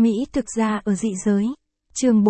Mỹ thực ra ở dị giới. Chương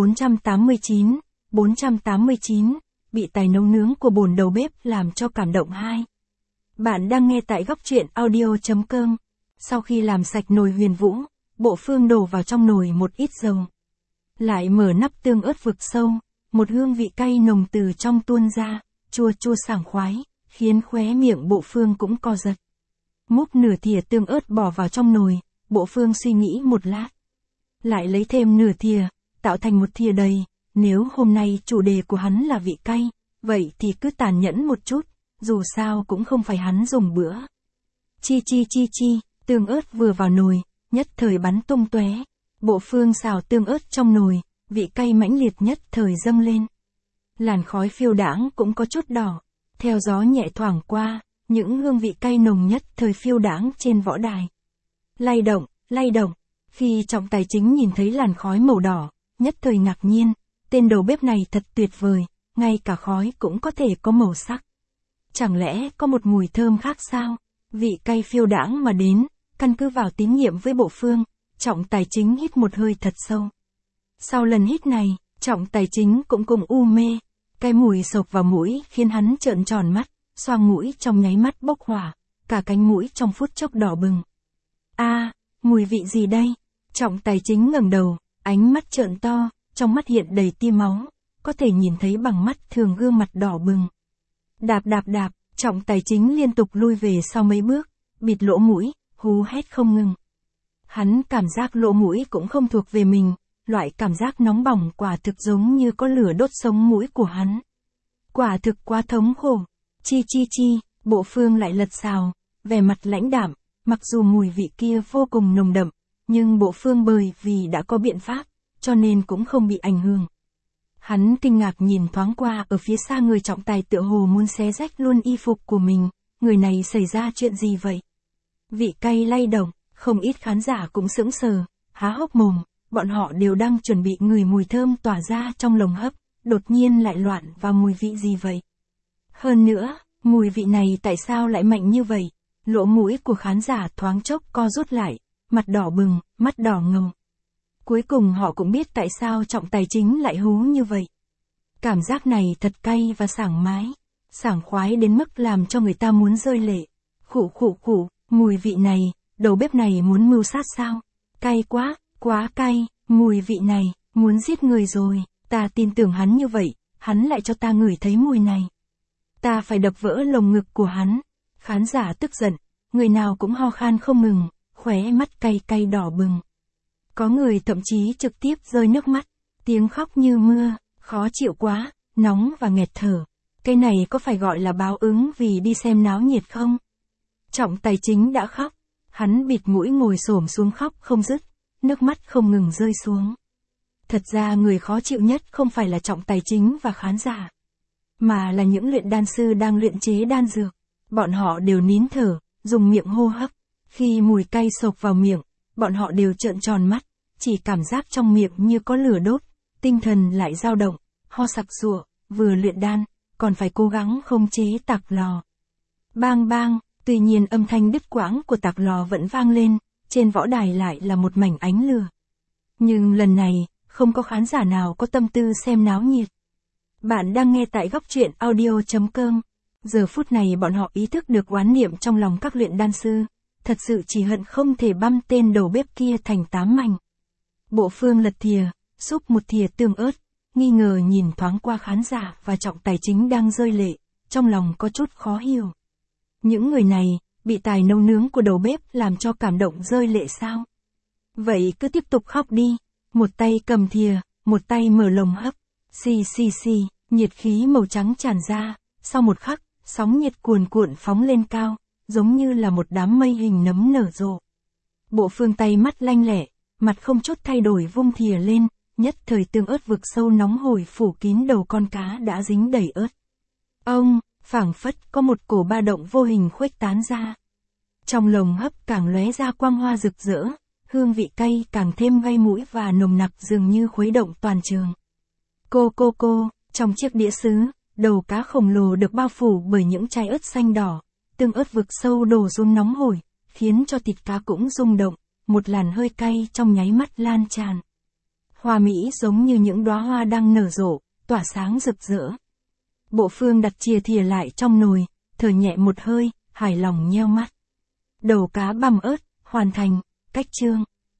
489, bị tài nấu nướng của bồn đầu bếp làm cho cảm động 2. Bạn đang nghe tại góc truyện audio.com. Sau khi làm sạch nồi huyền vũ, Bộ Phương đổ vào trong nồi một ít dầu. Lại mở nắp tương ớt vực sâu, một hương vị cay nồng từ trong tuôn ra, chua chua sảng khoái, khiến khóe miệng Bộ Phương cũng co giật. Múc nửa thìa tương ớt bỏ vào trong nồi, Bộ Phương suy nghĩ một lát. Lại lấy thêm nửa thìa, tạo thành một thìa đầy. Nếu hôm nay chủ đề của hắn là vị cay, vậy thì cứ tàn nhẫn một chút, dù sao cũng không phải hắn dùng bữa. Chi, tương ớt vừa vào nồi, nhất thời bắn tung tóe. Bộ Phương xào tương ớt trong nồi, vị cay mãnh liệt nhất thời dâng lên. Làn khói phiêu đãng cũng có chút đỏ, theo gió nhẹ thoảng qua, những hương vị cay nồng nhất thời phiêu đãng trên võ đài. Lay động, khi Trọng Tài Chính nhìn thấy làn khói màu đỏ, nhất thời ngạc nhiên, tên đầu bếp này thật tuyệt vời, ngay cả khói cũng có thể có màu sắc. Chẳng lẽ có một mùi thơm khác sao? Vị cay phiêu đãng mà đến, căn cứ vào tín nhiệm với Bộ Phương, Trọng Tài Chính hít một hơi thật sâu. Sau lần hít này, Trọng Tài Chính cũng cùng u mê, cái mùi xộc vào mũi khiến hắn trợn tròn mắt, xoang mũi trong nháy mắt bốc hỏa, cả cánh mũi trong phút chốc đỏ bừng. Mùi vị gì đây? Trọng Tài Chính ngẩng đầu, ánh mắt trợn to, trong mắt hiện đầy tia máu, có thể nhìn thấy bằng mắt thường gương mặt đỏ bừng. Đạp, Trọng Tài Chính liên tục lui về sau mấy bước, bịt lỗ mũi, hú hét không ngừng. Hắn cảm giác lỗ mũi cũng không thuộc về mình, loại cảm giác nóng bỏng quả thực giống như có lửa đốt sống mũi của hắn. Quả thực quá thống khổ. Chi, Bộ Phương lại lật xào, vẻ mặt lãnh đạm, mặc dù mùi vị kia vô cùng nồng đậm, nhưng Bộ Phương bởi vì đã có biện pháp, cho nên cũng không bị ảnh hưởng. Hắn kinh ngạc nhìn thoáng qua ở phía xa người trọng tài tựa hồ muốn xé rách luôn y phục của mình, người này xảy ra chuyện gì vậy? Vị cay lay động, không ít khán giả cũng sững sờ, há hốc mồm, bọn họ đều đang chuẩn bị ngửi mùi thơm tỏa ra trong lồng hấp, đột nhiên lại loạn vào mùi vị gì vậy? Hơn nữa, mùi vị này tại sao lại mạnh như vậy? Lỗ mũi của khán giả thoáng chốc co rút lại, mặt đỏ bừng, mắt đỏ ngầu. Cuối cùng họ cũng biết tại sao Trọng Tài Chính lại hú như vậy. Cảm giác này thật cay và sảng khoái đến mức làm cho người ta muốn rơi lệ. Khụ, mùi vị này, đầu bếp này muốn mưu sát sao? Cay quá cay, mùi vị này, muốn giết người rồi, ta tin tưởng hắn như vậy, hắn lại cho ta ngửi thấy mùi này. Ta phải đập vỡ lồng ngực của hắn. Khán giả tức giận, người nào cũng ho khan không ngừng, khóe mắt cay đỏ bừng. Có người thậm chí trực tiếp rơi nước mắt, tiếng khóc như mưa, khó chịu quá, nóng và nghẹt thở. Cái này có phải gọi là báo ứng vì đi xem náo nhiệt không? Trọng Tài Chính đã khóc, hắn bịt mũi ngồi xổm xuống khóc không dứt, nước mắt không ngừng rơi xuống. Thật ra người khó chịu nhất không phải là Trọng Tài Chính và khán giả, mà là những luyện đan sư đang luyện chế đan dược. Bọn họ đều nín thở, dùng miệng hô hấp. Khi mùi cay xộc vào miệng, bọn họ đều trợn tròn mắt, chỉ cảm giác trong miệng như có lửa đốt, tinh thần lại dao động, ho sặc sụa, vừa luyện đan, còn phải cố gắng khống chế tạc lò. Bang, tuy nhiên âm thanh đứt quãng của tạc lò vẫn vang lên, trên võ đài lại là một mảnh ánh lửa. Nhưng lần này, không có khán giả nào có tâm tư xem náo nhiệt. Bạn đang nghe tại góc truyện audio.com. Giờ phút này bọn họ ý thức được oán niệm trong lòng các luyện đan sư, thật sự chỉ hận không thể băm tên đầu bếp kia thành 8 mảnh. Bộ Phương lật thìa, xúc một thìa tương ớt, nghi ngờ nhìn thoáng qua khán giả và Trọng Tài Chính đang rơi lệ, trong lòng có chút khó hiểu. Những người này, bị tài nấu nướng của đầu bếp làm cho cảm động rơi lệ sao? Vậy cứ tiếp tục khóc đi, một tay cầm thìa, một tay mở lồng hấp, xì, nhiệt khí màu trắng tràn ra, sau một khắc, sóng nhiệt cuồn cuộn phóng lên cao, giống như là một đám mây hình nấm nở rộ. Bộ Phương tay mắt lanh lẹ, mặt không chút thay đổi vung thìa lên, nhất thời tương ớt vực sâu nóng hổi phủ kín đầu con cá đã dính đầy ớt. Phảng phất có một cổ ba động vô hình khuếch tán ra. Trong lồng hấp càng lóe ra quang hoa rực rỡ, hương vị cay càng thêm gây mũi và nồng nặc dường như khuấy động toàn trường. Cô, trong chiếc đĩa sứ, đầu cá khổng lồ được bao phủ bởi những chai ớt xanh đỏ, tương ớt vực sâu đổ xuống nóng hổi, khiến cho thịt cá cũng rung động, một làn hơi cay trong nháy mắt lan tràn. Hoa mỹ giống như những đóa hoa đang nở rộ, tỏa sáng rực rỡ. Bộ Phương đặt chìa thìa lại trong nồi, thở nhẹ một hơi, hài lòng nheo mắt. Đầu cá băm ớt, hoàn thành, cách chương.